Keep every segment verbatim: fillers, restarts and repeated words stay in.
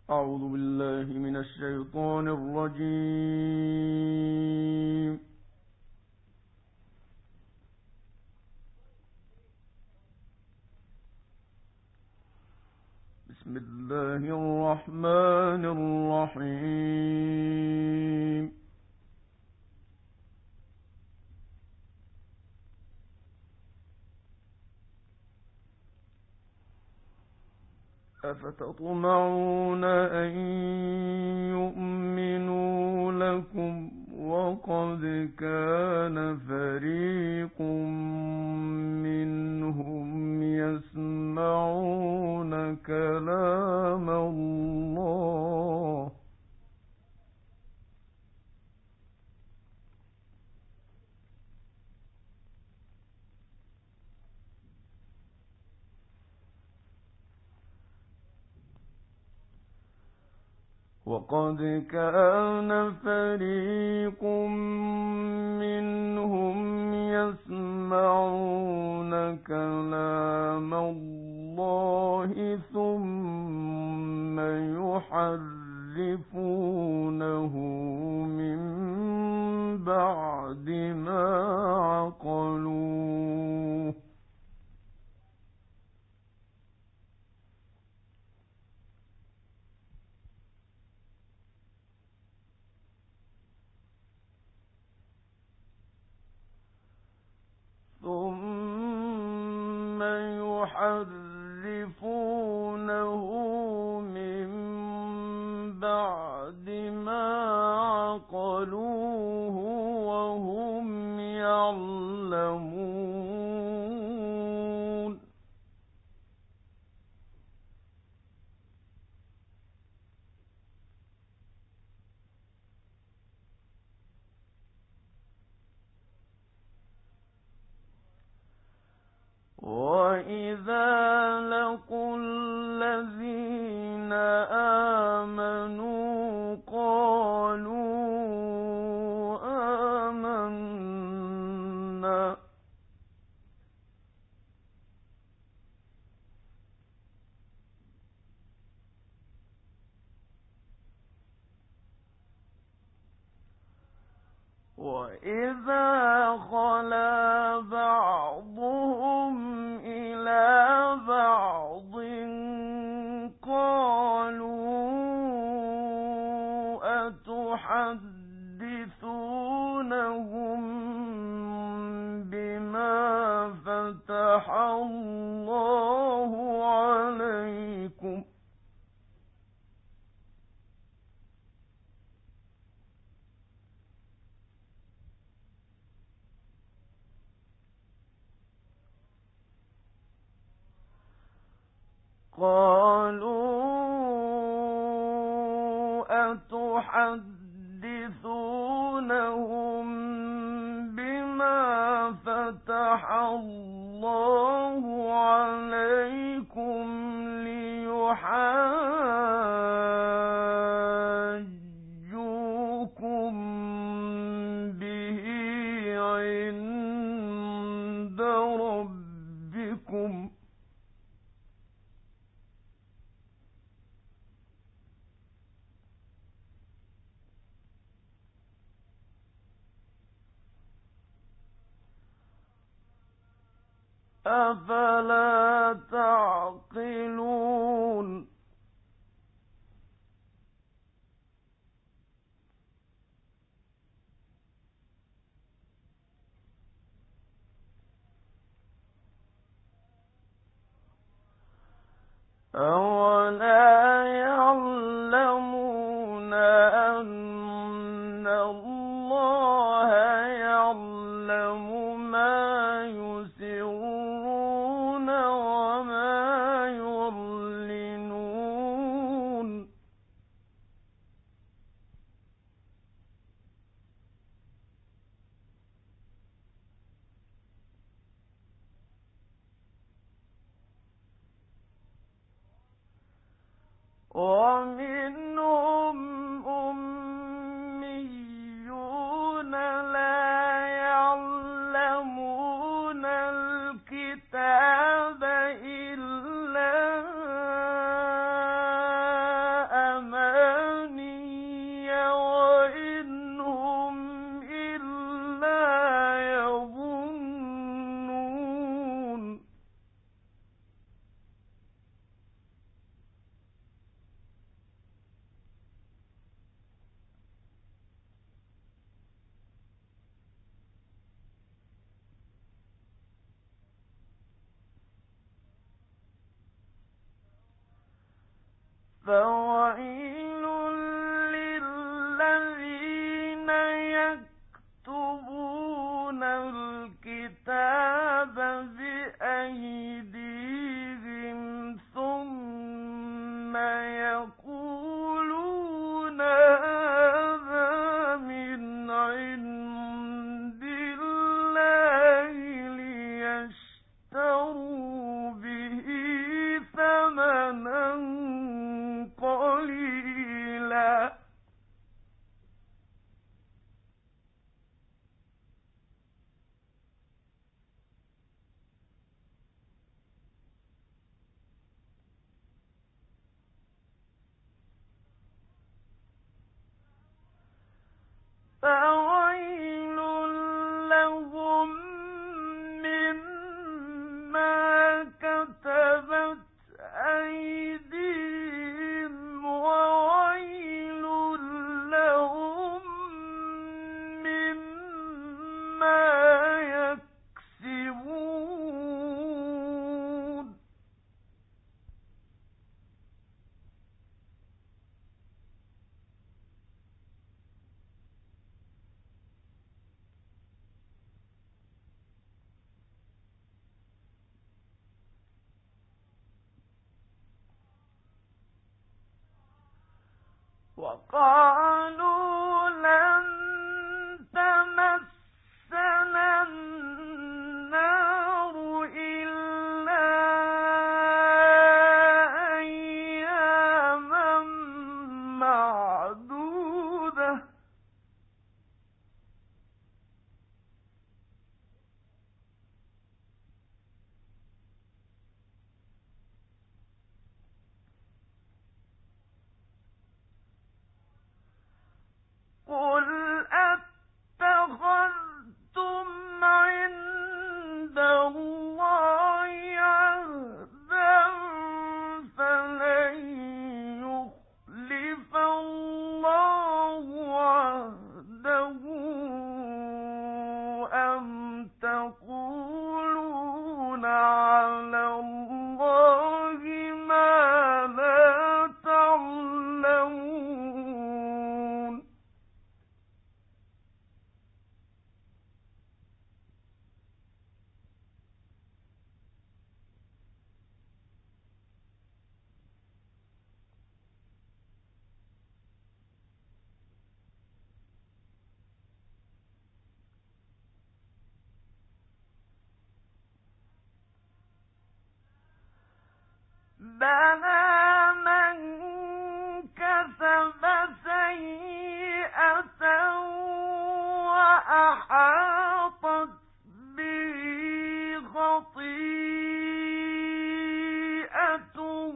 أعوذ بالله من الشيطان الرجيم. بسم الله الرحمن الرحيم. أفتطمعون أن يؤمنوا لكم وقد كان فريق منهم يسمعون كلام الله وقد كان فريق منهم يسمعون كلام الله ثم يحرفونه من بعد ما عقلوه ثم يحرفونه من بعد ما عقلوه وهم يعلمون وَإِذَا لَقُوا الَّذِينَ آمَنُوا قَالُوا آمَنَّا وَإِذَا خَلَا بَعْضُهُمْ إِلَى بَعْضٍ قَالُوا أَتُحَدِّثُونَهُم بِمَا فَتَحَ اللَّهُ عَلَيْكُمْ قالوا أتحدثونهم بما فتح الله عليكم ليحاجوكم به عند ربكم أفلا تعقلون أولا يعلمون أن الله يعلم ما يسرون وما يعلنون ومنهم أميون لا يعلمون الكتاب إلا فويل للذين يكتبون الكتاب بأيديهم ثم يقولون هذا من عند الله ليشتروا به ثمنا قليلا فويل لهم مما كتبت أيديهم وويل لهم مما يكسبون وقالوا لن تمسنا النار إلا أياما معدودة قل أتخذتم عند الله عهدا فلن يخلف الله عهده أم تقولون على الله ما لا تعلمون بلى من كسب سيئة وأحاطت به خطيئته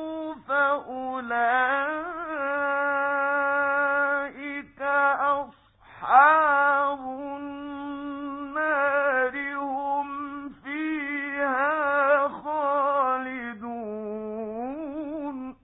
فأولئك أصحاب النار هم فيها خالدون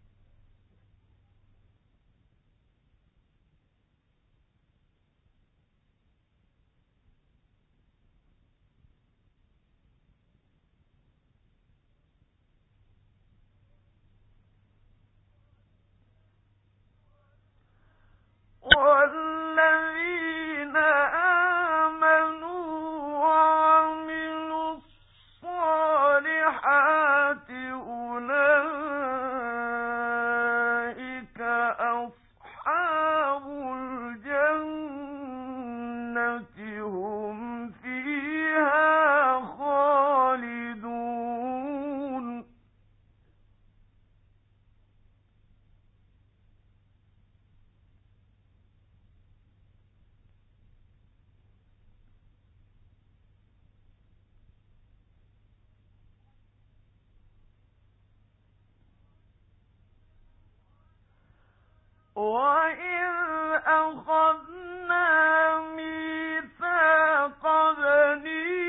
والذين آمنوا وعملوا الصالحات أولئك أصحاب الجنة هم فيها خالدون وَإِذْ أَخَذْنَا مِيثَاقَ بَنِي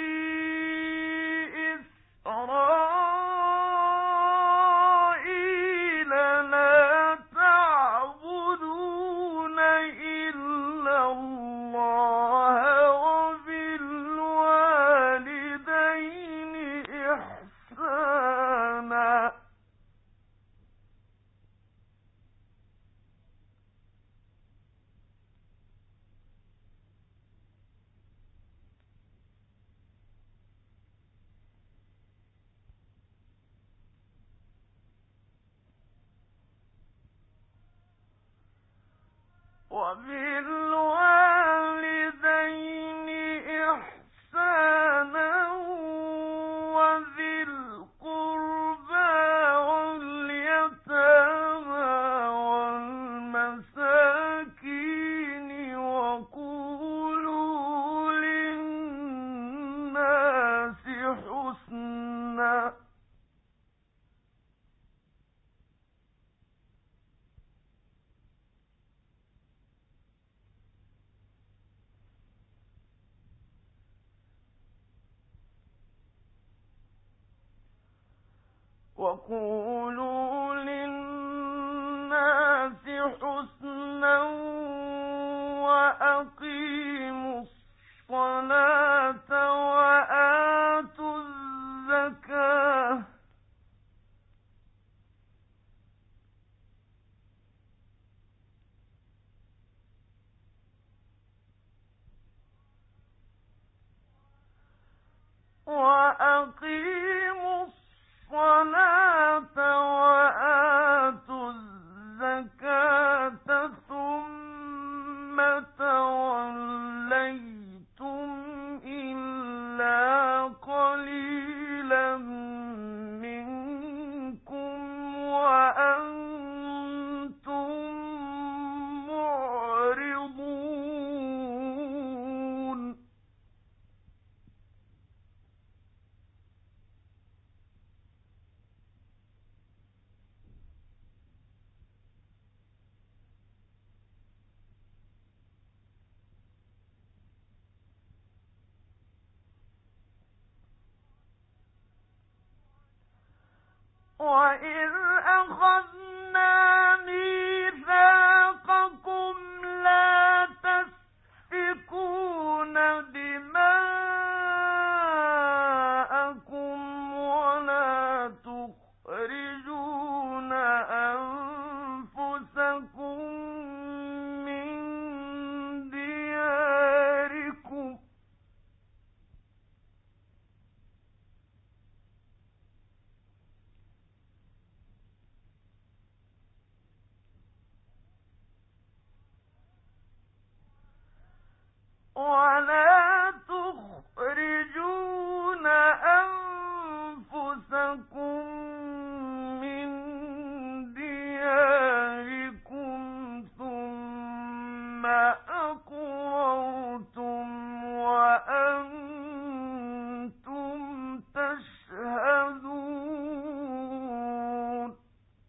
إِسْرَائِيلَ لَا تَعْبُدُونَ إِلَّا اللَّهَ وَبِالْوَالِدَيْنِ إِحْسَانًا وبالوالدين إحسانا وذي القربى واليتامى والمساكين وقولوا للناس حسنا وقولوا للناس حسنا وأقيموا الصلاة وآتوا الزكاة وأقيموا الصلاة وآتوا الزكاة ثم توليتم إلا قليلا منكم وأنتم معرضون وَإِذْ أَخَذْنَا مِيثَاقَكُمْ لَا تَسْفِكُونَ دِمَاءَكُمْ وَلَا تُخْرِجُونَ أَنفُسَكُم مِّن دِيَارِكُمْ وَلَا تُخْرِجُونَ أَنفُسَكُم مِّن دِيَارِكُمْ ثُمَّ أَقْرَرْتُمْ وَأَنتُمْ تَشْهَدُونَ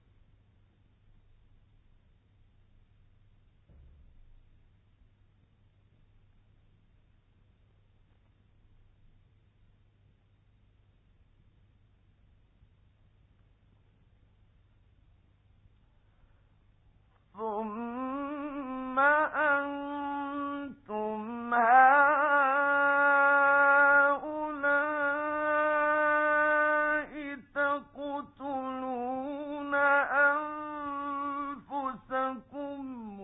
ثُمَّ أَنتُمْ هَٰؤُلَاءِ تَقْتُلُونَ أَنفُسَكُمْ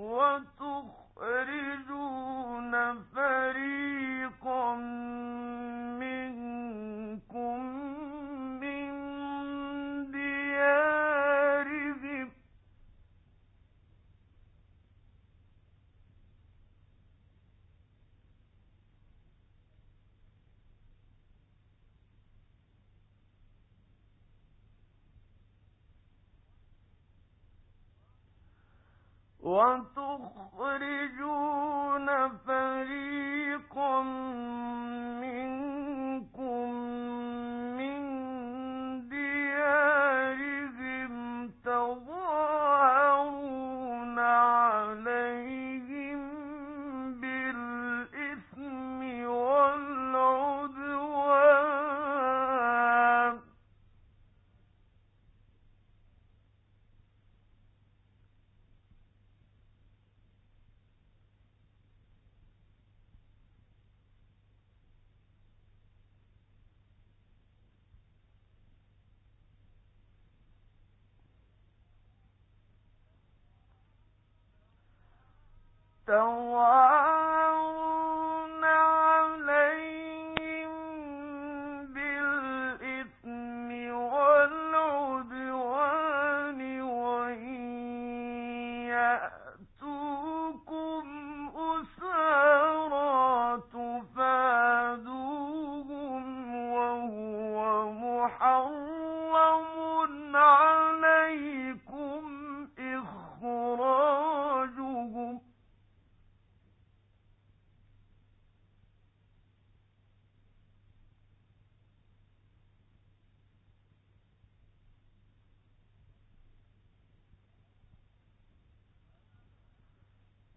وَتُخْرِجُونَ فَرِيقًا مِّنكُم مِّن دِيَارِهِمْ وَتُخْرِجُونَ فَرِيقًا مِّنكُم مِّن دِيَارِهِمْ تَظَاهَرُونَ عَلَيْهِم بِالْإِثْمِ وَالْعُدْوَانِ تَظَاهَرُونَ عَلَيْهِم بِالْإِثْمِ وَالْعُدْوَانِ وَإِن يَأْتُوكُمْ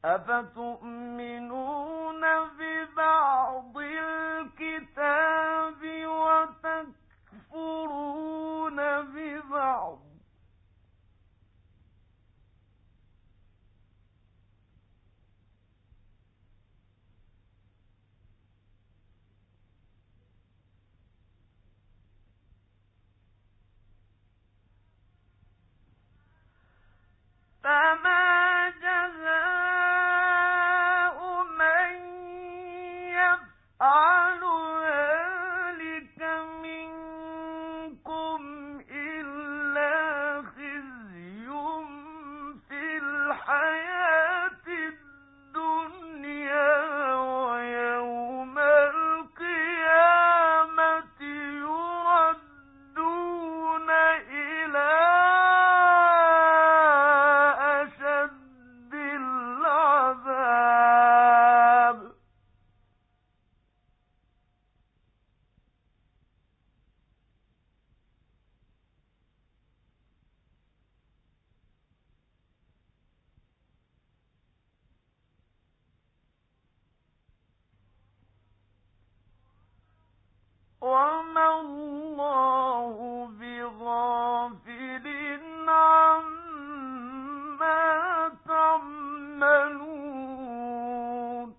أفتؤمنون ببعض الكتاب وتكفرون ببعض فما جزاء من يفعل ذلك منكم إلا خزي في الحياة الدنيا ويوم القيامة يردون إلى وما الله بغافل عما تعملون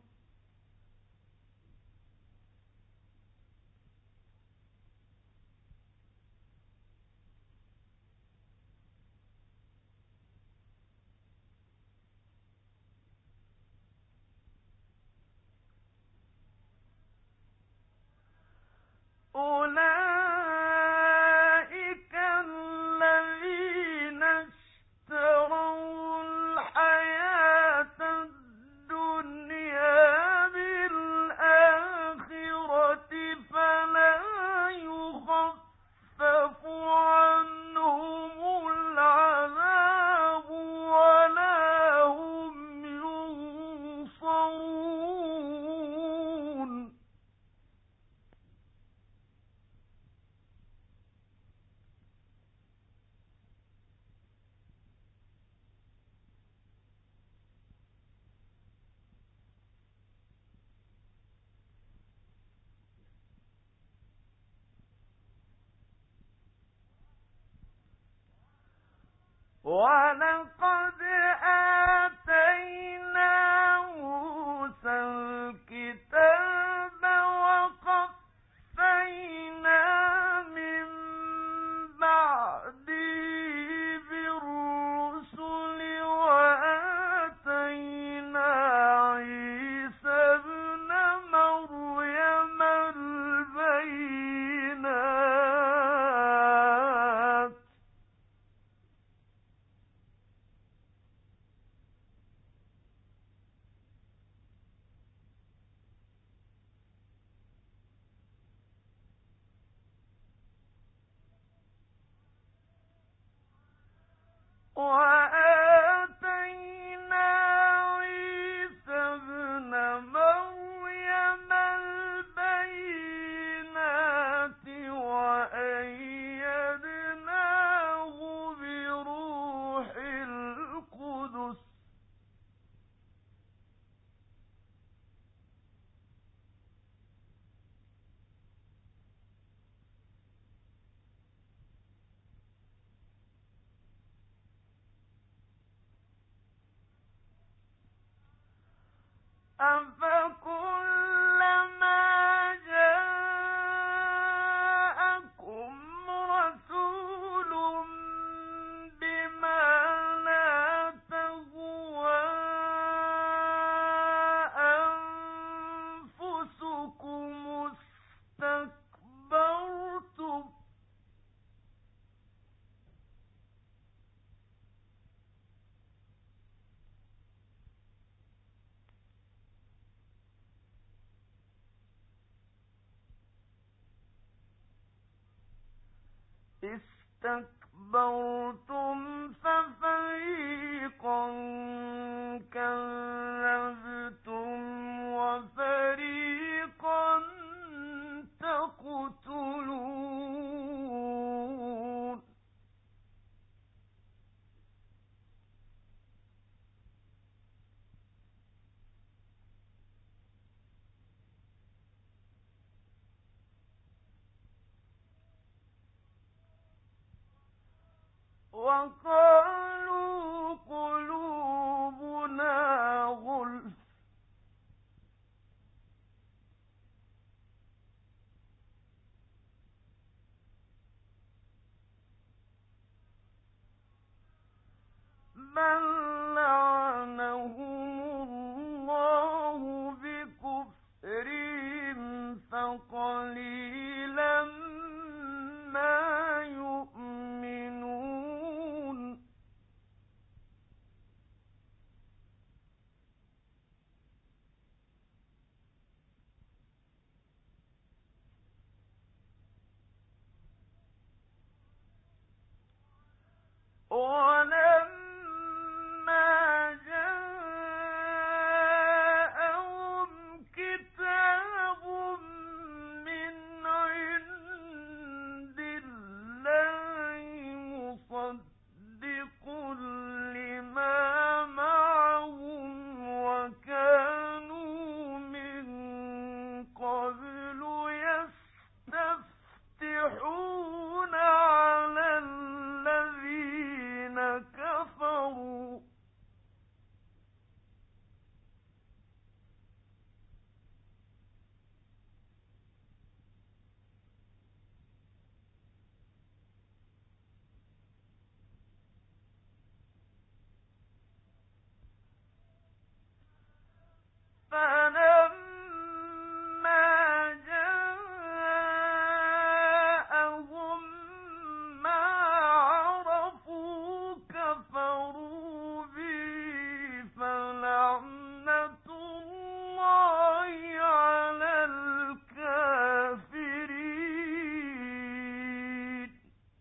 أولئك الذين اشتروا الحياة الدنيا بالآخرة فلا يخفف عنهم العذاب ولا هم ينصرون ولقد آتينا موسى الكتاب وقفينا من بعده بالرسل وآتينا عيسى ابن مريم البينات وآتينا عيسى ابن مريم البينات وأيدناه بروح القدس أفكلما جاءكم رسول بما لا تهوى أنفسكم استكبرتم استكبرتم ففريقا كذبتم وفريقا تقتلون وقالوا قلوبنا غلف بل لعنهم الله بكفرهم فقليلا ما يؤمنون ولما جاءهم كتاب من عند الله مصدق لما معهم وكانوا من قبل يستفتحون على الذين كفروا فلما جاءهم ما عرفوا كفروا به فلعنة الله على الكافرين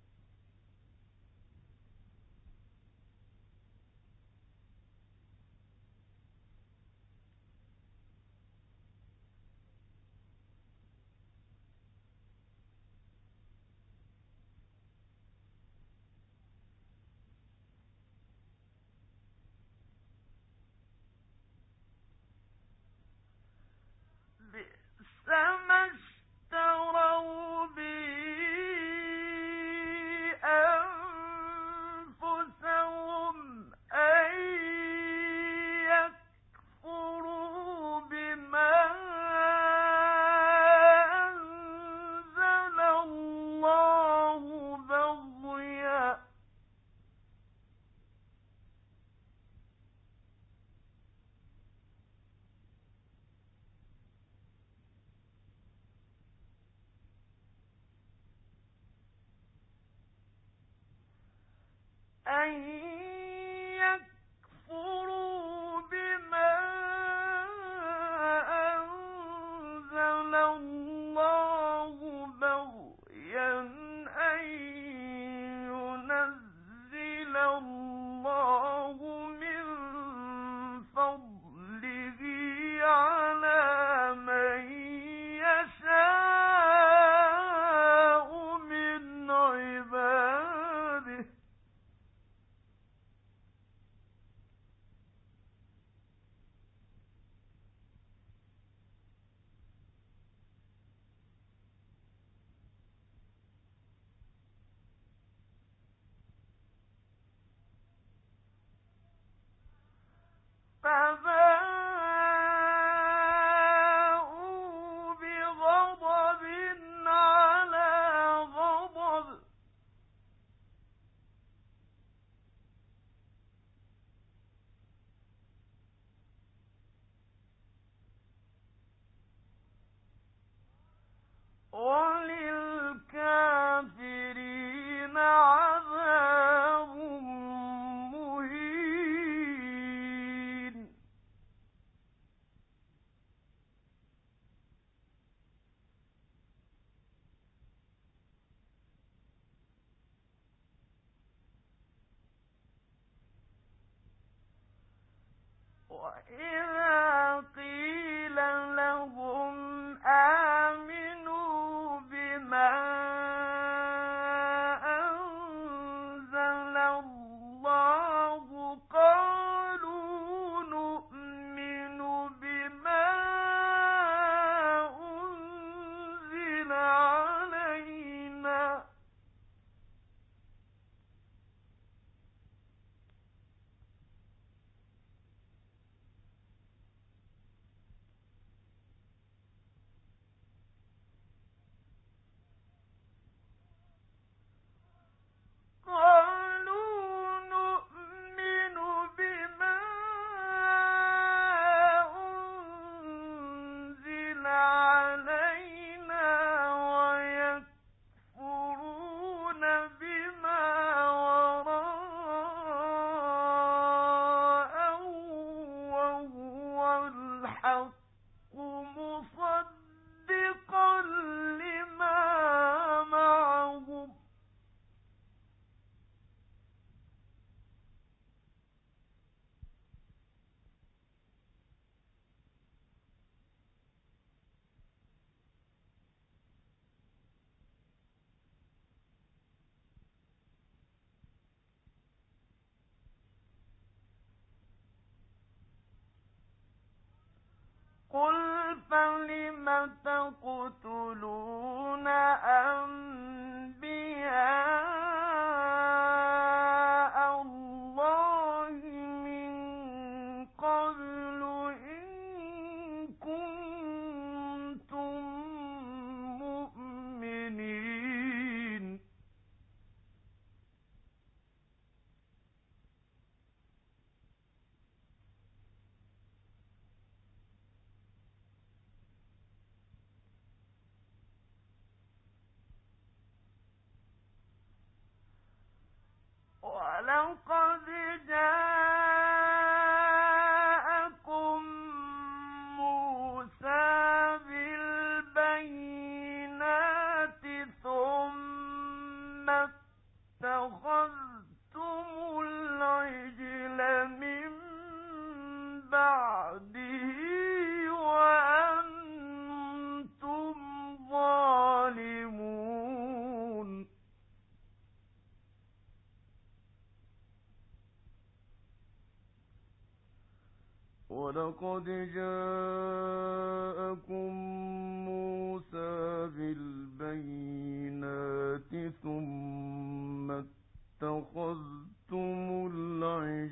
بئس ما اشتروا به أنفسهم أن يكفروا بما أنزل الله بغيا أن يكفروا بما أنزل الله بغيا أن ينزل الله من فضله على من يشاء من عباده فباءوا بغضب على غضب وللكافرين عذاب مهين وإذا قيل لهم آمنوا بما تقتلون أنبياء الله من قبل إن كنتم مؤمنين. ولقد جاءكم موسى بالبينات ثم اتخذتم العجل من بعده وأنتم ظالمون. ولقد جاءكم موسى بالبينات ثم اتخذتم العجل